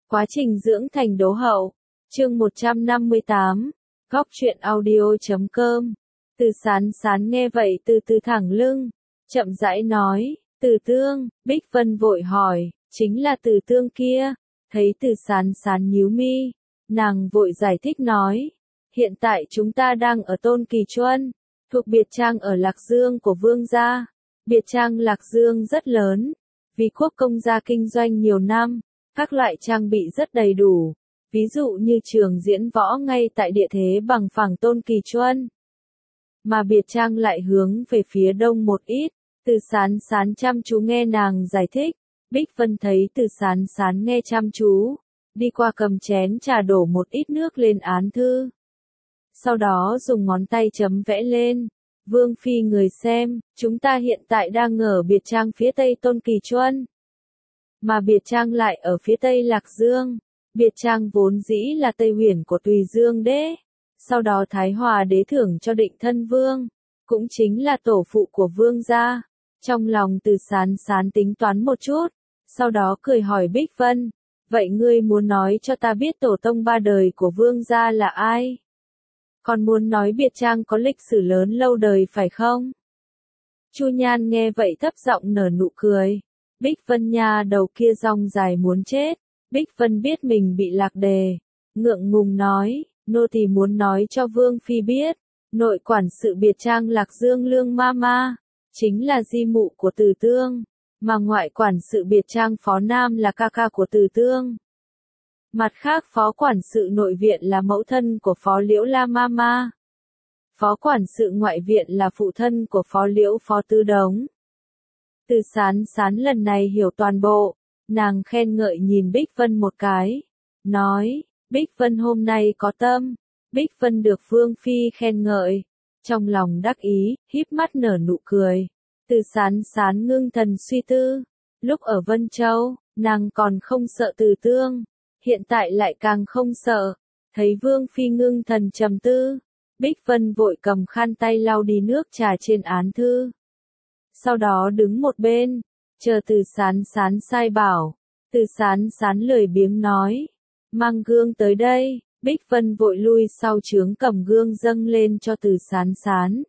Quá trình dưỡng thành đố hậu. Chương 158. Góc truyện audio.com. Từ Sán Sán nghe vậy từ từ thẳng lưng, chậm rãi nói, Từ Tương. Bích Vân vội hỏi, chính là Từ Tương kia. Thấy Từ Sán Sán nhíu mi, nàng vội giải thích nói, hiện tại chúng ta đang ở Tôn Kỳ Chuân, thuộc biệt trang ở Lạc Dương của Vương gia. Biệt trang Lạc Dương rất lớn, vì quốc công gia kinh doanh nhiều năm, các loại trang bị rất đầy đủ, ví dụ như trường diễn võ ngay tại địa thế bằng phẳng Tôn Kỳ Chuân. Mà biệt trang lại hướng về phía đông một ít. Từ Sán Sán chăm chú nghe nàng giải thích. Bích Vân thấy Từ Sán Sán nghe chăm chú, đi qua cầm chén trà đổ một ít nước lên án thư. Sau đó dùng ngón tay chấm vẽ lên. Vương phi người xem, chúng ta hiện tại đang ở biệt trang phía tây Tôn Kỳ Chuân, mà biệt trang lại ở phía tây Lạc Dương. Biệt trang vốn dĩ là Tây Huyền của Tùy Dương đế, sau đó Thái Hòa đế thưởng cho Định Thân Vương, cũng chính là tổ phụ của Vương gia. Trong lòng Từ Sán Sán tính toán một chút, sau đó cười hỏi Bích Vân, vậy ngươi muốn nói cho ta biết tổ tông ba đời của Vương gia là ai? Còn muốn nói biệt trang có lịch sử lớn lâu đời phải không? Chu Nhan nghe vậy thấp giọng nở nụ cười. Bích Vân nha đầu kia rong dài muốn chết. Bích Vân biết mình bị lạc đề, ngượng ngùng nói, nô tỳ muốn nói cho Vương phi biết, nội quản sự biệt trang Lạc Dương Lương Mama chính là di mụ của Từ Tương, mà ngoại quản sự biệt trang Phó Nam là ca ca của Từ Tương. Mặt khác phó quản sự nội viện là mẫu thân của Phó Liễu La Mama. Phó quản sự ngoại viện là phụ thân của Phó Liễu Phó Tư Đống. Từ Sán Sán lần này hiểu toàn bộ, nàng khen ngợi nhìn Bích Vân một cái, nói, Bích Vân hôm nay có tâm. Bích Vân được Vương phi khen ngợi, trong lòng đắc ý, híp mắt nở nụ cười. Từ Sán Sán ngưng thần suy tư, lúc ở Vân Châu, nàng còn không sợ Từ Tương, hiện tại lại càng không sợ. Thấy Vương phi ngưng thần trầm tư, Bích Vân vội cầm khăn tay lau đi nước trà trên án thư. Sau đó đứng một bên, chờ Từ Sán Sán sai bảo. Từ Sán Sán lười biếng nói, mang gương tới đây. Bích Vân vội lui sau trướng cầm gương dâng lên cho Từ Sán Sán.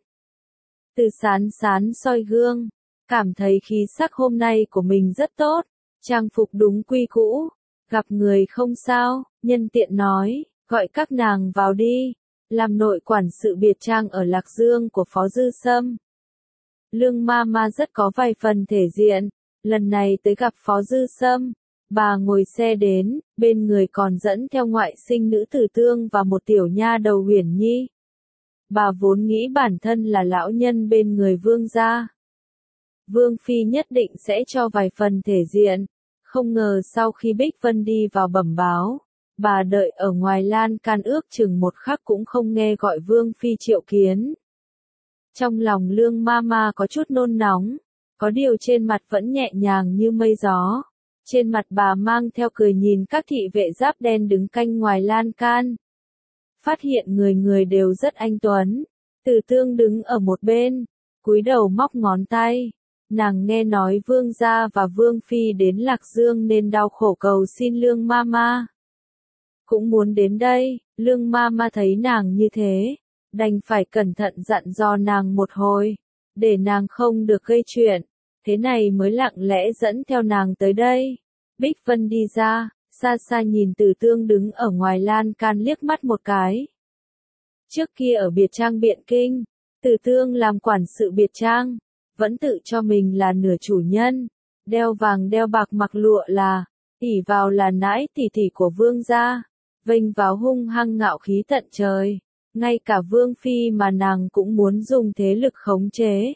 Từ Sán Sán soi gương, cảm thấy khí sắc hôm nay của mình rất tốt, trang phục đúng quy cũ, gặp người không sao, nhân tiện nói, gọi các nàng vào đi, làm nội quản sự biệt trang ở Lạc Dương của Phó Dư Sâm. Lương Mama rất có vài phần thể diện, lần này tới gặp Phó Dư Sâm, bà ngồi xe đến, bên người còn dẫn theo ngoại sinh nữ Từ Tương và một tiểu nha đầu Huyền Nhi. Bà vốn nghĩ bản thân là lão nhân bên người Vương gia, Vương phi nhất định sẽ cho vài phần thể diện, không ngờ sau khi Bích Vân đi vào bẩm báo, bà đợi ở ngoài lan can ước chừng một khắc cũng không nghe gọi Vương phi triệu kiến. Trong lòng Lương Mama có chút nôn nóng, có điều trên mặt vẫn nhẹ nhàng như mây gió. Trên mặt bà mang theo cười nhìn các thị vệ giáp đen đứng canh ngoài lan can. Phát hiện người người đều rất anh tuấn. Từ Tương đứng ở một bên, cúi đầu móc ngón tay. Nàng nghe nói Vương gia và Vương phi đến Lạc Dương nên đau khổ cầu xin Lương Mama. Cũng muốn đến đây, Lương Mama thấy nàng như thế, đành phải cẩn thận dặn dò nàng một hồi, để nàng không được gây chuyện. Thế này mới lặng lẽ dẫn theo nàng tới đây. Bích Vân đi ra, xa xa nhìn Từ Tương đứng ở ngoài lan can liếc mắt một cái. Trước kia ở biệt trang Biện Kinh, Từ Tương làm quản sự biệt trang, vẫn tự cho mình là nửa chủ nhân, đeo vàng đeo bạc mặc lụa là, ỷ vào là nãi tỷ tỷ của Vương gia, vênh vào hung hăng ngạo khí tận trời, ngay cả Vương phi mà nàng cũng muốn dùng thế lực khống chế.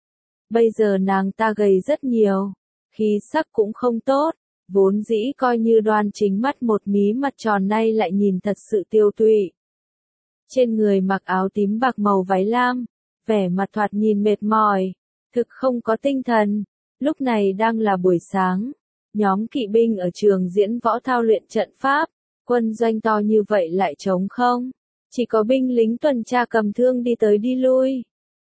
Bây giờ nàng ta gầy rất nhiều, khí sắc cũng không tốt, vốn dĩ coi như đoan chính mắt một mí mặt tròn nay lại nhìn thật sự tiêu tụy. Trên người mặc áo tím bạc màu váy lam, vẻ mặt thoạt nhìn mệt mỏi, thực không có tinh thần. Lúc này đang là buổi sáng, nhóm kỵ binh ở trường diễn võ thao luyện trận pháp, quân doanh to như vậy lại trống không, chỉ có binh lính tuần tra cầm thương đi tới đi lui.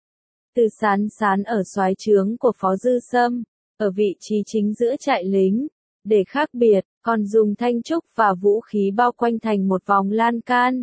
Từ Sán Sán ở soái trướng của Phó Dư Sâm, ở vị trí chính giữa trại lính, Để khác biệt, còn dùng thanh trúc và vũ khí bao quanh thành một vòng lan can.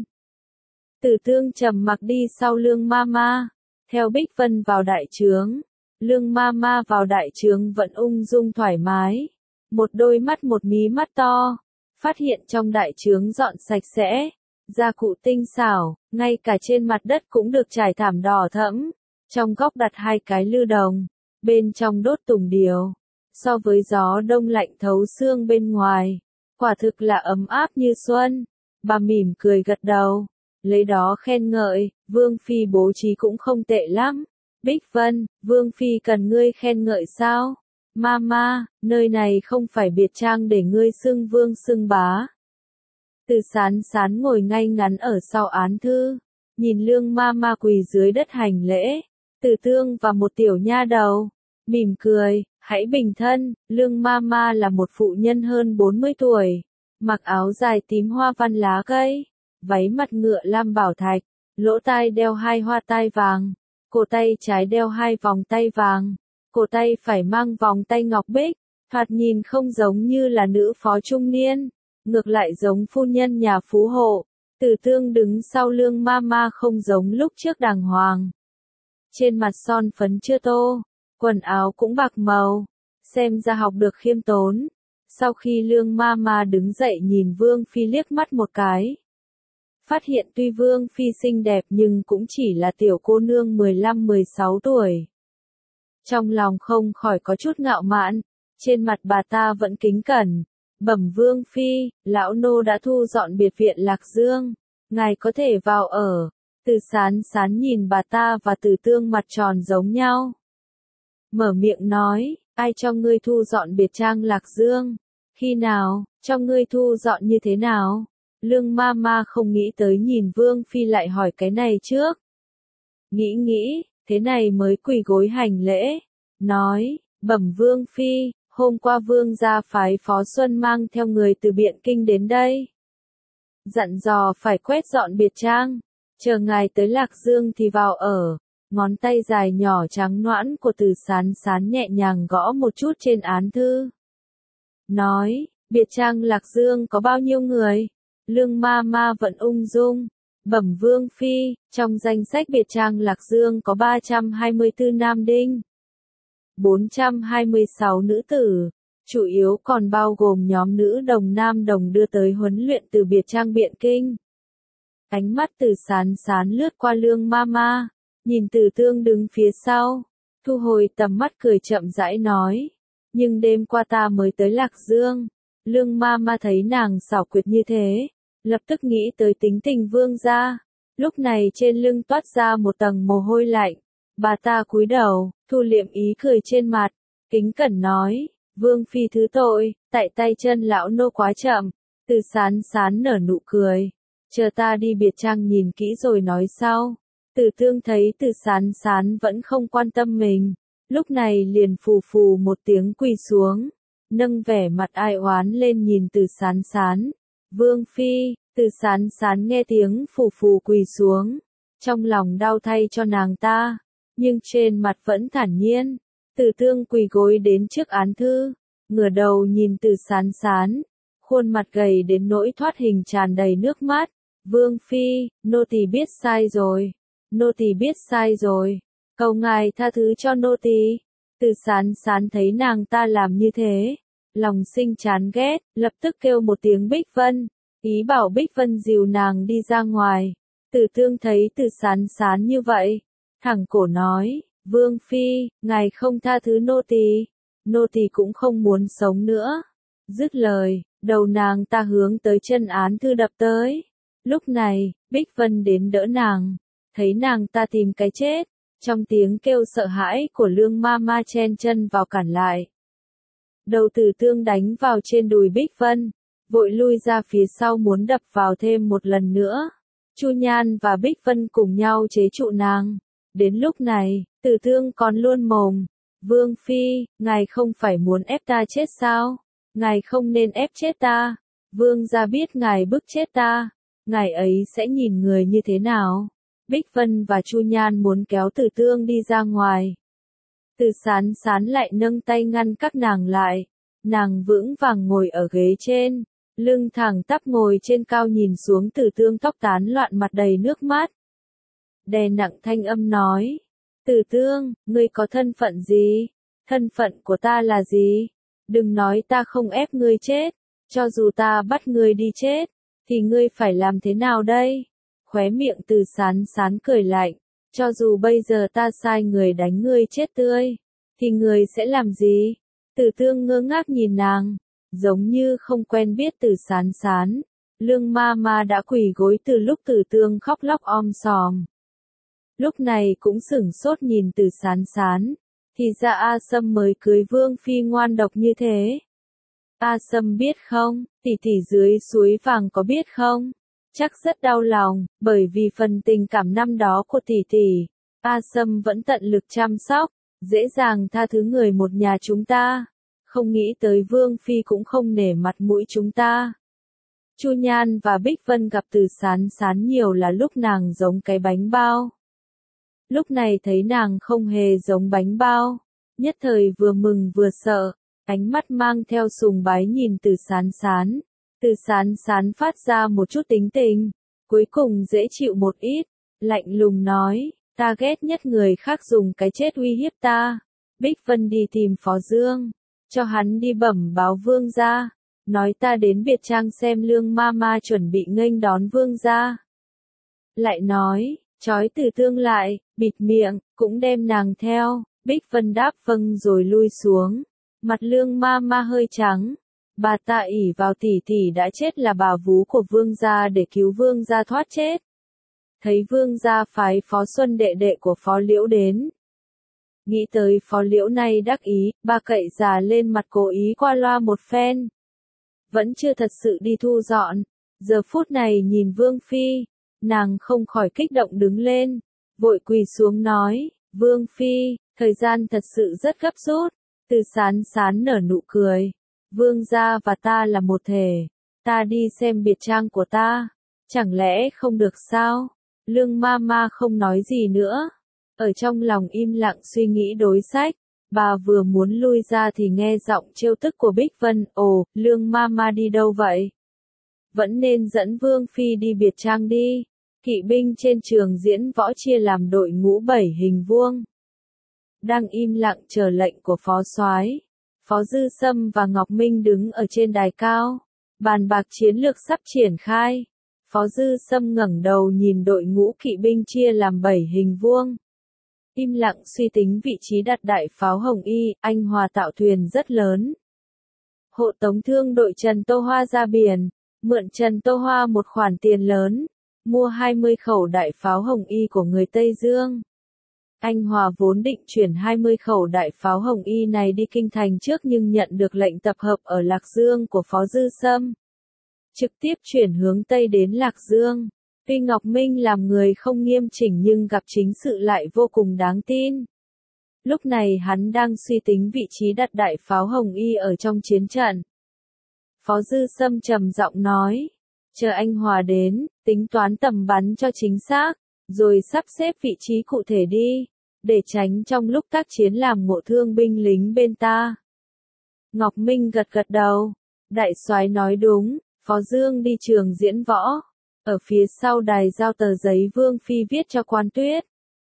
Từ Tương trầm mặc đi sau Lương Mama, theo Bích Vân vào đại trướng. Lương Mama vào đại trướng vẫn ung dung thoải mái, một đôi mắt một mí mắt to, phát hiện trong đại trướng dọn sạch sẽ, gia cụ tinh xảo, ngay cả trên mặt đất cũng được trải thảm đỏ thẫm, trong góc đặt 2 cái lư đồng, bên trong đốt tùng điều. So với gió đông lạnh thấu xương bên ngoài, quả thực là ấm áp như xuân. Bà mỉm cười gật đầu, lấy đó khen ngợi, Vương Phi bố trí cũng không tệ lắm. Bích Vân, Vương Phi cần ngươi khen ngợi sao? Mama, nơi này không phải biệt trang để ngươi xưng vương xưng bá. Từ Sán Sán ngồi ngay ngắn ở sau án thư, nhìn Lương Mama quỳ dưới đất hành lễ, Từ Tương và một tiểu nha đầu, mỉm cười, hãy bình thân. Lương Mama là một phụ nhân hơn 40 tuổi, mặc áo dài tím hoa văn lá cây, váy mặt ngựa lam bảo thạch, lỗ tai đeo 2 hoa tai vàng, cổ tay trái đeo 2 vòng tay vàng, cổ tay phải mang vòng tay ngọc bích, thoạt nhìn không giống như là nữ phó trung niên, ngược lại giống phu nhân nhà phú hộ. Từ Tương đứng sau Lương Mama không giống lúc trước đàng hoàng. Trên mặt son phấn chưa tô, quần áo cũng bạc màu, xem ra học được khiêm tốn. Sau khi Lương Mama đứng dậy nhìn Vương Phi liếc mắt một cái, phát hiện tuy Vương Phi xinh đẹp nhưng cũng chỉ là tiểu cô nương 15-16 tuổi. Trong lòng không khỏi có chút ngạo mạn, trên mặt bà ta vẫn kính cẩn, bẩm Vương Phi, lão nô đã thu dọn biệt viện Lạc Dương, ngài có thể vào ở. Từ Sán Sán nhìn bà ta và Từ Tương mặt tròn giống nhau. Mở miệng nói, ai cho ngươi thu dọn biệt trang Lạc Dương? Khi nào, cho ngươi thu dọn như thế nào? Lương Mama không nghĩ tới nhìn Vương Phi lại hỏi cái này trước. Nghĩ, thế này mới quỳ gối hành lễ. Nói, bẩm Vương Phi, hôm qua Vương gia phái Phó Xuân mang theo người từ Biện Kinh đến đây. Dặn dò phải quét dọn biệt trang, chờ ngài tới Lạc Dương thì vào ở. Ngón tay dài nhỏ trắng nõn của Từ Sán Sán nhẹ nhàng gõ một chút trên án thư. Nói, biệt trang Lạc Dương có bao nhiêu người? Lương Mama vẫn ung dung. Bẩm Vương Phi, trong danh sách biệt trang Lạc Dương có 324 nam đinh, 426 nữ tử, chủ yếu còn bao gồm nhóm nữ đồng nam đồng đưa tới huấn luyện từ biệt trang Biện Kinh. Ánh mắt Từ Sán Sán lướt qua Lương Mama, nhìn Từ Tương đứng phía sau, thu hồi tầm mắt cười chậm rãi nói, nhưng đêm qua ta mới tới Lạc Dương. Lương Mama thấy nàng xảo quyệt như thế, lập tức nghĩ tới tính tình Vương gia, lúc này trên lưng toát ra một tầng mồ hôi lạnh. Bà ta cúi đầu, thu liệm ý cười trên mặt, kính cẩn nói, Vương Phi thứ tội, tại tay chân lão nô quá chậm. Từ Sán Sán nở nụ cười, chờ ta đi biệt trang nhìn kỹ rồi nói sau. Từ Tương thấy Từ Sán Sán vẫn không quan tâm mình, lúc này liền phù phù một tiếng quỳ xuống, nâng vẻ mặt ai oán lên nhìn Từ Sán Sán. Vương Phi, Từ Sán Sán nghe tiếng phù phù quỳ xuống, trong lòng đau thay cho nàng ta, nhưng trên mặt vẫn thản nhiên. Từ Tương quỳ gối đến trước án thư, ngửa đầu nhìn Từ Sán Sán, khuôn mặt gầy đến nỗi thoát hình tràn đầy nước mắt. Vương Phi, nô tỳ biết sai rồi, nô tỳ biết sai rồi, cầu ngài tha thứ cho nô tỳ. Từ Sán Sán thấy nàng ta làm như thế, lòng sinh chán ghét, lập tức kêu một tiếng Bích Vân, ý bảo Bích Vân dìu nàng đi ra ngoài. Từ Tương thấy Từ Sán Sán như vậy, thẳng cổ nói, Vương Phi, ngài không tha thứ nô tỳ cũng không muốn sống nữa. Dứt lời, đầu nàng ta hướng tới chân án thư đập tới. Lúc này, Bích Vân đến đỡ nàng, thấy nàng ta tìm cái chết, trong tiếng kêu sợ hãi của Lương Mama chen chân vào cản lại. Đầu Từ Tương đánh vào trên đùi Bích Vân, vội lui ra phía sau muốn đập vào thêm một lần nữa. Chu Nhan và Bích Vân cùng nhau chế trụ nàng. Đến lúc này, Từ Tương còn luôn mồm, Vương Phi, ngài không phải muốn ép ta chết sao? Ngài không nên ép chết ta. Vương gia biết ngài bức chết ta, ngài ấy sẽ nhìn người như thế nào? Bích Vân và Chu Nhan muốn kéo Từ Tương đi ra ngoài. Từ Sán Sán lại nâng tay ngăn các nàng lại, Nàng vững vàng ngồi ở ghế trên, lưng thẳng tắp ngồi trên cao nhìn xuống Tử Tương tóc tán loạn mặt đầy nước mắt. Đè nặng thanh âm nói, Tử Tương, ngươi có thân phận gì? Thân phận của ta là gì? Đừng nói ta không ép ngươi chết, cho dù ta bắt ngươi đi chết, thì ngươi phải làm thế nào đây? Khóe miệng Từ Sán Sán cười lạnh, cho dù bây giờ ta sai người đánh ngươi chết tươi, thì ngươi sẽ làm gì? Tử Tương ngơ ngác nhìn nàng, giống như không quen biết Từ Sán Sán. Lương ma ma đã quỳ gối từ lúc Tử Tương khóc lóc om sòm. Lúc này cũng sửng sốt nhìn Từ Sán Sán, thì ra A Sâm mới cưới Vương Phi ngoan độc như thế. A Sâm biết không, tỷ tỷ dưới suối vàng có biết không? Chắc rất đau lòng, bởi vì phần tình cảm năm đó của tỷ tỷ, A Sâm vẫn tận lực chăm sóc, dễ dàng tha thứ người một nhà chúng ta. Không nghĩ tới Vương Phi cũng không nể mặt mũi chúng ta. Chu Nhan và Bích Vân gặp Từ Sán Sán nhiều là lúc nàng giống cái bánh bao. Lúc này thấy nàng không hề giống bánh bao, nhất thời vừa mừng vừa sợ, ánh mắt mang theo sùng bái nhìn Từ Sán Sán. Từ Sán Sán phát ra một chút tính tình, cuối cùng dễ chịu một ít, lạnh lùng nói, ta ghét nhất người khác dùng cái chết uy hiếp ta. Bích Vân đi tìm Phó Dương, cho hắn đi bẩm báo vương gia, nói ta đến biệt trang xem Lương ma ma chuẩn bị nghênh đón vương gia. Lại nói, trói Tử Tương lại, bịt miệng, cũng đem nàng theo. Bích Vân đáp vâng rồi lui xuống, mặt Lương ma ma hơi trắng. Bà ta ỷ vào tỷ tỷ đã chết là bà vú của vương gia để cứu vương gia thoát chết. Thấy vương gia phái Phó Xuân đệ đệ của Phó Liễu đến. Nghĩ tới Phó Liễu này đắc ý, bà cậy già lên mặt cố ý qua loa một phen. Vẫn chưa thật sự đi thu dọn. Giờ phút này nhìn Vương Phi, nàng không khỏi kích động đứng lên, vội quỳ xuống nói, Vương Phi, thời gian thật sự rất gấp rút. Từ Sán Sán nở nụ cười. Vương gia và ta là một thể, ta đi xem biệt trang của ta, chẳng lẽ không được sao? Lương ma ma không nói gì nữa, ở trong lòng im lặng suy nghĩ đối sách. Bà vừa muốn lui ra thì nghe giọng trêu tức của Bích Vân, ồ, Lương ma ma đi đâu vậy? Vẫn nên dẫn Vương Phi đi biệt trang đi. Kỵ binh trên trường diễn võ chia làm đội ngũ 7 hình vuông. Đang im lặng chờ lệnh của Phó Soái. Phó Dư Sâm và Ngọc Minh đứng ở trên đài cao, bàn bạc chiến lược sắp triển khai. Phó Dư Sâm ngẩng đầu nhìn đội ngũ kỵ binh chia làm 7 hình vuông. Im lặng suy tính vị trí đặt đại pháo Hồng Y, anh Hòa tạo thuyền rất lớn. Hộ tống thương đội Trần Tô Hoa ra biển, mượn Trần Tô Hoa một khoản tiền lớn, mua 20 khẩu đại pháo Hồng Y của người Tây Dương. Anh Hòa vốn định chuyển 20 khẩu đại pháo Hồng Y này đi kinh thành trước nhưng nhận được lệnh tập hợp ở Lạc Dương của Phó Dư Sâm. Trực tiếp chuyển hướng Tây đến Lạc Dương. Tuy Ngọc Minh làm người không nghiêm chỉnh nhưng gặp chính sự lại vô cùng đáng tin. Lúc này hắn đang suy tính vị trí đặt đại pháo Hồng Y ở trong chiến trận. Phó Dư Sâm trầm giọng nói, chờ anh Hòa đến, tính toán tầm bắn cho chính xác, rồi sắp xếp vị trí cụ thể đi, để tránh trong lúc tác chiến làm ngộ thương binh lính bên ta. Ngọc Minh gật gật đầu, đại soái nói đúng. Phó Dương đi trường diễn võ, ở phía sau đài giao tờ giấy Vương Phi viết cho Quan Tuyết,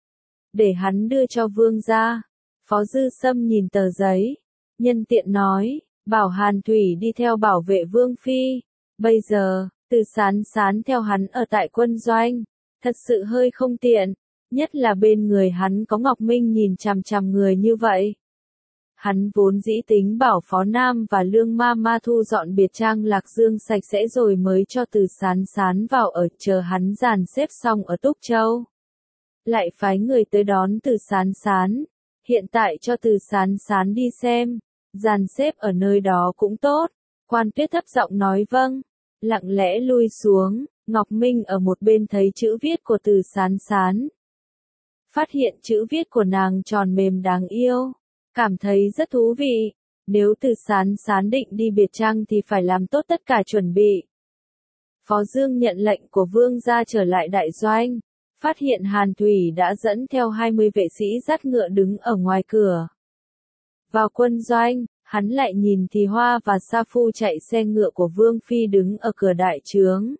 để hắn đưa cho Vương gia. Phó Dư Sâm nhìn tờ giấy, nhân tiện nói, bảo Hàn Thủy đi theo bảo vệ Vương Phi. Bây giờ, Từ Sán Sán theo hắn ở tại quân doanh, thật sự hơi không tiện, nhất là bên người hắn có Ngọc Minh nhìn chằm chằm người như vậy. Hắn vốn dĩ tính bảo Phó Nam và Lương ma ma thu dọn biệt trang Lạc Dương sạch sẽ rồi mới cho Từ Sán Sán vào ở, chờ hắn dàn xếp xong ở Túc Châu. Lại phái người tới đón Từ Sán Sán, hiện tại cho Từ Sán Sán đi xem, dàn xếp ở nơi đó cũng tốt. Quan Tuyết thấp giọng nói vâng, lặng lẽ lui xuống. Ngọc Minh ở một bên thấy chữ viết của Từ Sán Sán, phát hiện chữ viết của nàng tròn mềm đáng yêu, cảm thấy rất thú vị. Nếu Từ Sán Sán định đi biệt trang thì phải làm tốt tất cả chuẩn bị. Phó Dương nhận lệnh của Vương gia trở lại đại doanh, phát hiện Hàn Thủy đã dẫn theo 20 vệ sĩ dắt ngựa đứng ở ngoài cửa. Vào quân doanh, Hắn lại nhìn thì Hoa và Sa Phu chạy xe ngựa của Vương Phi đứng ở cửa đại trướng.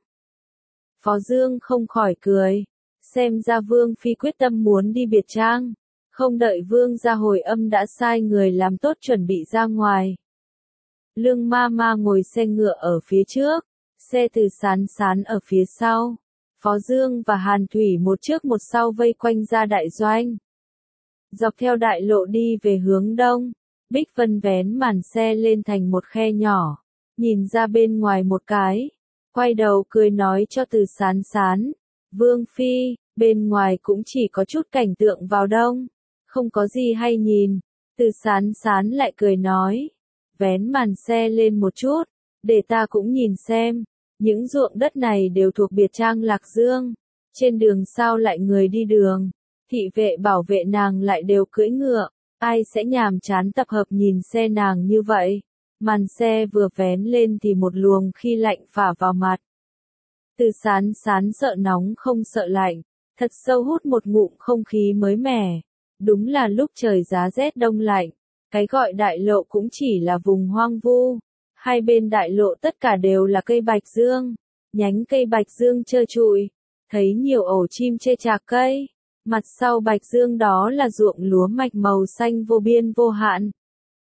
Phó Dương không khỏi cười, xem ra Vương Phi quyết tâm muốn đi biệt trang, không đợi Vương gia hồi âm đã sai người làm tốt chuẩn bị ra ngoài. Lương ma ma ngồi xe ngựa ở phía trước, xe Từ Sán Sán ở phía sau. Phó Dương và Hàn Thủy một trước một sau vây quanh ra đại doanh. Dọc theo đại lộ đi về hướng đông, Bích Vân vén màn xe lên thành một khe nhỏ, nhìn ra bên ngoài một cái, quay đầu cười nói cho Từ Sán Sán, Vương Phi, bên ngoài cũng chỉ có chút cảnh tượng vào đông, không có gì hay nhìn. Từ Sán Sán lại cười nói, vén màn xe lên một chút, để ta cũng nhìn xem, những ruộng đất này đều thuộc biệt trang Lạc Dương, trên đường sao lại người đi đường, thị vệ bảo vệ nàng lại đều cưỡi ngựa, ai sẽ nhàm chán tập hợp nhìn xe nàng như vậy. Màn xe vừa vén lên thì một luồng khí lạnh phả vào mặt. Từ Sán Sán sợ nóng không sợ lạnh, thật sâu hút một ngụm không khí mới mẻ. Đúng là lúc trời giá rét đông lạnh, cái gọi đại lộ cũng chỉ là vùng hoang vu. Hai bên đại lộ tất cả đều là cây bạch dương, nhánh cây bạch dương trơ trụi, thấy nhiều ổ chim chê chạc cây. Mặt sau bạch dương đó là ruộng lúa mạch màu xanh vô biên vô hạn.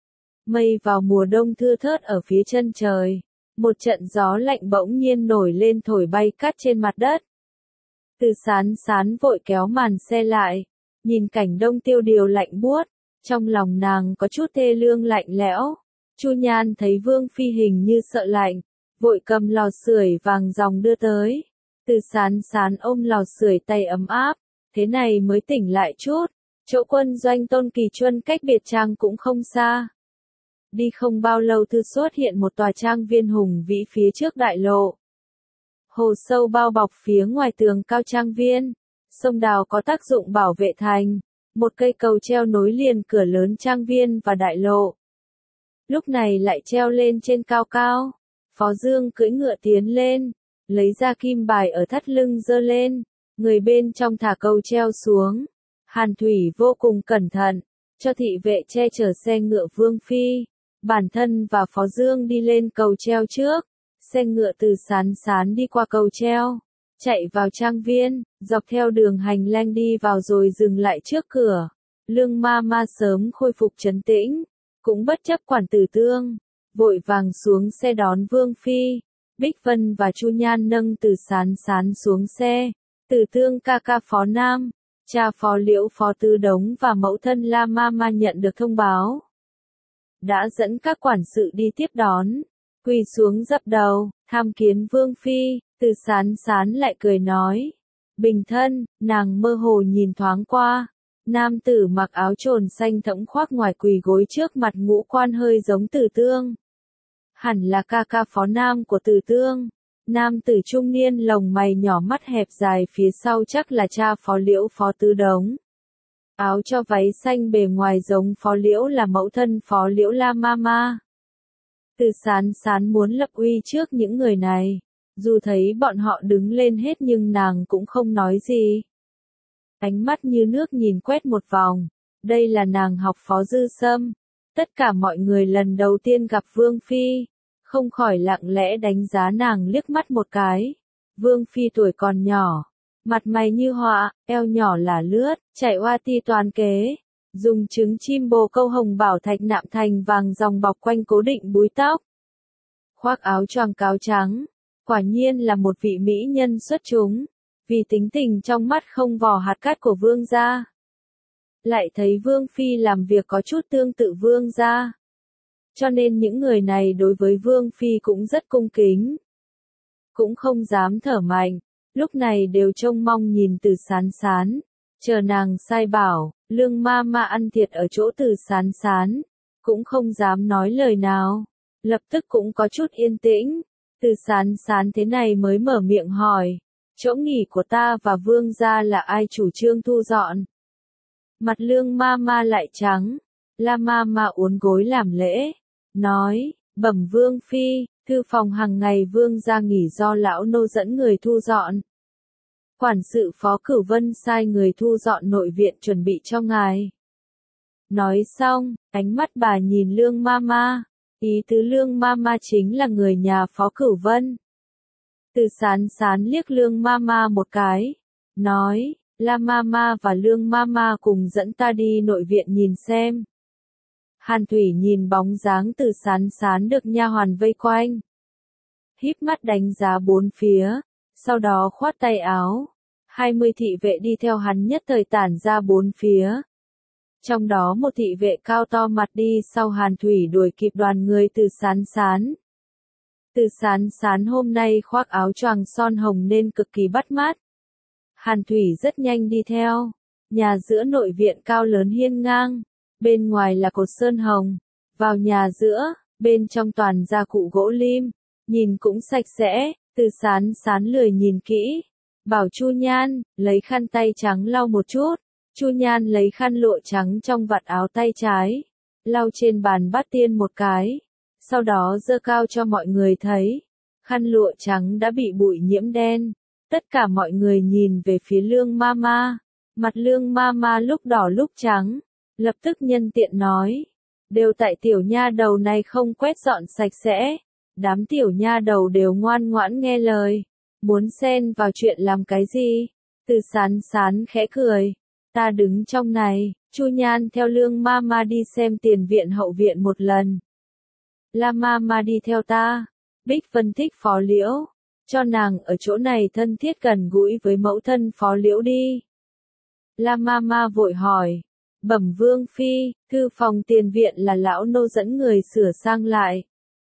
Mây vào mùa đông thưa thớt ở phía chân trời, một trận gió lạnh bỗng nhiên nổi lên thổi bay cát trên mặt đất. Từ Sán Sán vội kéo màn xe lại, nhìn cảnh đông tiêu điều lạnh buốt, trong lòng nàng có chút thê lương lạnh lẽo. Chu Nhan thấy Vương Phi hình như sợ lạnh, vội cầm lò sưởi vàng ròng đưa tới. Từ Sán Sán ôm lò sưởi tay ấm áp, thế này mới tỉnh lại chút, chỗ quân doanh Tôn Kỳ Chuân cách biệt trang cũng không xa. Đi không bao lâu thư xuất hiện một tòa trang viên hùng vĩ phía trước đại lộ. Hồ sâu bao bọc phía ngoài tường cao trang viên, sông đào có tác dụng bảo vệ thành, một cây cầu treo nối liền cửa lớn trang viên và đại lộ. Lúc này lại treo lên trên cao cao, Phó Dương cưỡi ngựa tiến lên, lấy ra kim bài ở thắt lưng giơ lên, người bên trong thả cầu treo xuống. Hàn Thủy vô cùng cẩn thận, cho thị vệ che chở xe ngựa Vương Phi, bản thân và Phó Dương đi lên cầu treo trước, xe ngựa Từ Sán Sán đi qua cầu treo, chạy vào trang viên, dọc theo đường hành lang đi vào rồi dừng lại trước cửa. Lương ma ma sớm khôi phục trấn tĩnh, cũng bất chấp quản Tử Tương, vội vàng xuống xe đón Vương Phi. Bích Vân và Chu Nhan nâng Từ Sán Sán xuống xe. Tử Tương ca ca Phó Nam, cha Phó Liễu Phó Tư Đống và mẫu thân La Ma Ma nhận được thông báo, đã dẫn các quản sự đi tiếp đón, quỳ xuống dập đầu, tham kiến Vương Phi. Từ Sán Sán lại cười nói, bình thân. Nàng mơ hồ nhìn thoáng qua, nam tử mặc áo trồn xanh thẫm khoác ngoài quỳ gối trước mặt ngũ quan hơi giống Tử Tương, hẳn là ca ca Phó Nam của Tử Tương. Nam tử trung niên lồng mày nhỏ mắt hẹp dài phía sau chắc là cha Phó Liễu Phó Tư Đống. Áo cho váy xanh bề ngoài giống Phó Liễu là mẫu thân Phó Liễu La Ma Ma. Từ Sán Sán muốn lập uy trước những người này, dù thấy bọn họ đứng lên hết nhưng nàng cũng không nói gì. Ánh mắt như nước nhìn quét một vòng, đây là nàng học Phó Dư Sâm. Tất cả mọi người lần đầu tiên gặp Vương Phi, không khỏi lặng lẽ đánh giá nàng liếc mắt một cái. Vương Phi tuổi còn nhỏ, mặt mày như họa, eo nhỏ là lướt, chạy hoa ti toàn kế, dùng trứng chim bồ câu hồng bảo thạch nạm thành vàng dòng bọc quanh cố định búi tóc, khoác áo choàng cáo trắng, quả nhiên là một vị mỹ nhân xuất chúng. Vì tính tình trong mắt không vò hạt cát của Vương gia, lại thấy Vương Phi làm việc có chút tương tự Vương gia, cho nên những người này đối với Vương Phi cũng rất cung kính, cũng không dám thở mạnh, lúc này đều trông mong nhìn Từ Sán Sán, chờ nàng sai bảo. Lương ma ma ăn thiệt ở chỗ Từ Sán Sán, cũng không dám nói lời nào, lập tức cũng có chút yên tĩnh. Từ Sán Sán thế này mới mở miệng hỏi, chỗ nghỉ của ta và Vương gia là ai chủ trương thu dọn? Mặt Lương ma ma lại trắng, La ma ma uốn gối làm lễ, nói, bẩm Vương Phi, thư phòng hàng ngày Vương gia nghỉ do lão nô dẫn người thu dọn. Quản sự Phó Cửu Vân sai người thu dọn nội viện chuẩn bị cho ngài. Nói xong, ánh mắt bà nhìn Lương Mama. Ý tứ Lương Mama chính là người nhà Phó Cửu Vân. Từ Sán Sán liếc Lương Mama một cái. Nói, La Mama và Lương Mama cùng dẫn ta đi nội viện nhìn xem. Hàn Thủy nhìn bóng dáng Từ Sán Sán được nha hoàn vây quanh. Híp mắt đánh giá bốn phía, sau đó khoát tay áo. 20 thị vệ đi theo hắn nhất thời tản ra bốn phía. Trong đó một thị vệ cao to mặt đi sau Hàn Thủy đuổi kịp đoàn người Từ Sán Sán. Từ Sán Sán hôm nay khoác áo choàng son hồng nên cực kỳ bắt mắt. Hàn Thủy rất nhanh đi theo. Nhà giữa nội viện cao lớn hiên ngang. Bên ngoài là cột sơn hồng. Vào nhà giữa, bên trong toàn gia cụ gỗ lim. Nhìn cũng sạch sẽ, Từ Sán Sán lười nhìn kỹ. Bảo Chu Nhan, lấy khăn tay trắng lau một chút. Chu Nhan lấy khăn lụa trắng trong vạt áo tay trái. Lau trên bàn bát tiên một cái. Sau đó giơ cao cho mọi người thấy. Khăn lụa trắng đã bị bụi nhiễm đen. Tất cả mọi người nhìn về phía Lương Mama. Mặt Lương Mama lúc đỏ lúc trắng. Lập tức nhân tiện nói. Đều tại tiểu nha đầu này không quét dọn sạch sẽ. Đám tiểu nha đầu đều ngoan ngoãn nghe lời. Muốn xen vào chuyện làm cái gì? Từ Sán Sán khẽ cười. Ta đứng trong này. Chu Nhan theo Lương Mama đi xem tiền viện hậu viện một lần. La Mama đi theo ta. Bích Vân thích Phó Liễu. Cho nàng ở chỗ này thân thiết gần gũi với mẫu thân Phó Liễu đi. La Mama vội hỏi. Bẩm Vương Phi, thư phòng tiền viện là lão nô dẫn người sửa sang lại.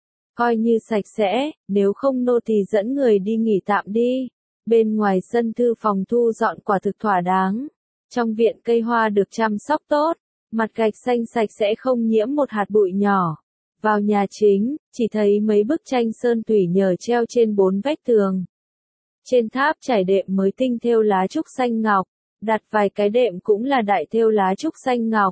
Coi như sạch sẽ, nếu không nô tỳ dẫn người đi nghỉ tạm đi. Bên ngoài sân thư phòng thu dọn quả thực thỏa đáng. Trong viện cây hoa được chăm sóc tốt, mặt gạch xanh sạch sẽ không nhiễm một hạt bụi nhỏ. Vào nhà chính, chỉ thấy mấy bức tranh sơn thủy nhờ treo trên bốn vách tường. Trên tháp trải đệm mới tinh thêu lá trúc xanh ngọc, đặt vài cái đệm cũng là đại thêu lá trúc xanh ngọc.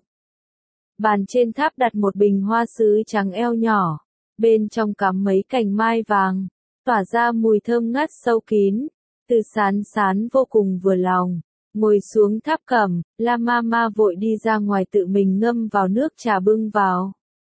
Bàn trên tháp đặt một bình hoa sứ trắng eo nhỏ, bên trong cắm mấy cành mai vàng, tỏa ra mùi thơm ngát sâu kín. Từ Sán Sán vô cùng vừa lòng, ngồi xuống tháp cầm, La Mama vội đi ra ngoài tự mình ngâm vào nước trà bưng vào.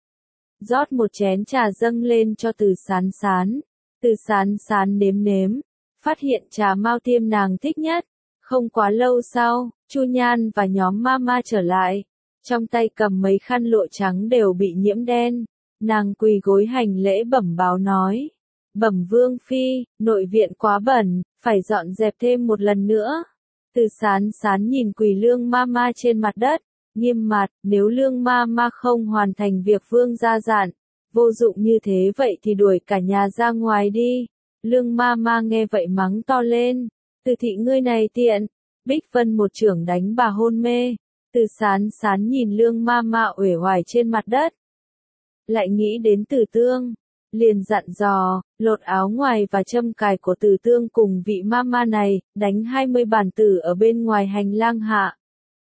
Rót một chén trà dâng lên cho Từ Sán Sán. Từ Sán Sán nếm nếm, phát hiện trà Mao Tiêm nàng thích nhất. Không quá lâu sau, Chu Nhan và nhóm Mama trở lại, trong tay cầm mấy khăn lụa trắng đều bị nhiễm đen. Nàng quỳ gối hành lễ bẩm báo nói. Bẩm Vương Phi, nội viện quá bẩn, phải dọn dẹp thêm một lần nữa. Từ Sán Sán nhìn quỳ Lương Mama trên mặt đất, nghiêm mặt, nếu Lương Mama không hoàn thành việc Vương gia dặn, vô dụng như thế vậy thì đuổi cả nhà ra ngoài đi. Lương Mama nghe vậy mắng to lên. Từ thị ngươi này tiện. Bích Vân một chưởng đánh bà hôn mê. Từ Sán Sán nhìn Lương Mama uể oải trên mặt đất. Lại nghĩ đến Từ Tương. Liền dặn dò, lột áo ngoài và châm cài của Từ Tương cùng vị Mama này, đánh 20 bàn tử ở bên ngoài hành lang hạ.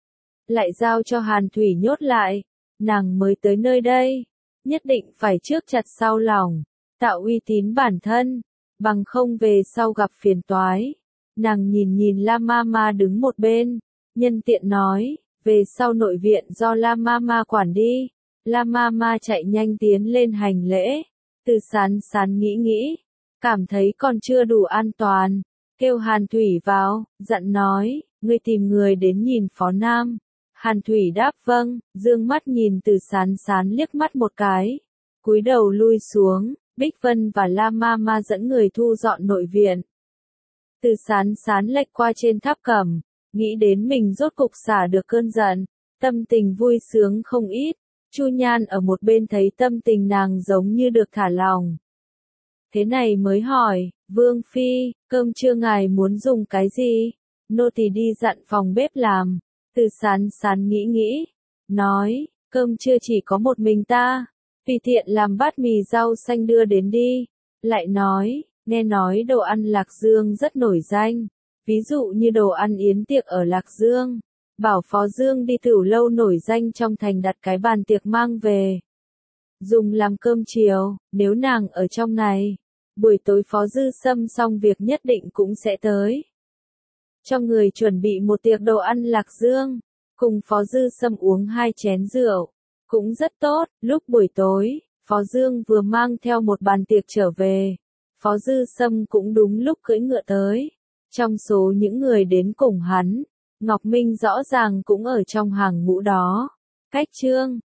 Lại giao cho Hàn Thủy nhốt lại. Nàng mới tới nơi đây. Nhất định phải trước chặt sau lòng. Tạo uy tín bản thân. Bằng không về sau gặp phiền toái. Nàng nhìn La Mama đứng một bên. Nhân tiện nói, về sau nội viện do La Mama quản đi. La Mama chạy nhanh tiến lên hành lễ. Từ Sán Sán nghĩ. Cảm thấy còn chưa đủ an toàn. Kêu Hàn Thủy vào, dặn nói, ngươi tìm người đến nhìn Phó Nam. Hàn Thủy đáp vâng, dương mắt nhìn Từ Sán Sán liếc mắt một cái. Cúi đầu lui xuống, Bích Vân và La Mama dẫn người thu dọn nội viện. Từ Sán Sán lệch qua trên tháp cầm, nghĩ đến mình rốt cục xả được cơn giận, tâm tình vui sướng không ít. Chu Nhan ở một bên thấy tâm tình nàng giống như được thả lỏng. Thế này mới hỏi, Vương Phi, cơm trưa ngài muốn dùng cái gì? Nô tỳ đi dặn phòng bếp làm. Từ Sán Sán nghĩ, nói, cơm trưa chỉ có một mình ta. Tùy tiện làm bát mì rau xanh đưa đến đi. Lại nói, nghe nói đồ ăn Lạc Dương rất nổi danh. Ví dụ như đồ ăn yến tiệc ở Lạc Dương. Bảo Phó Dương đi Tửu Lâu nổi danh trong thành đặt cái bàn tiệc mang về. Dùng làm cơm chiều, nếu nàng ở trong này. Buổi tối Phó Dư Sâm xong việc nhất định cũng sẽ tới. Cho người chuẩn bị một tiệc đồ ăn Lạc Dương. cùng Phó Dư Sâm uống 2 chén rượu. Cũng rất tốt, lúc buổi tối, Phó Dương vừa mang theo một bàn tiệc trở về. Phó Dư Sâm cũng đúng lúc cưỡi ngựa tới. Trong số những người đến cùng hắn, Ngọc Minh rõ ràng cũng ở trong hàng ngũ đó. Cách Trương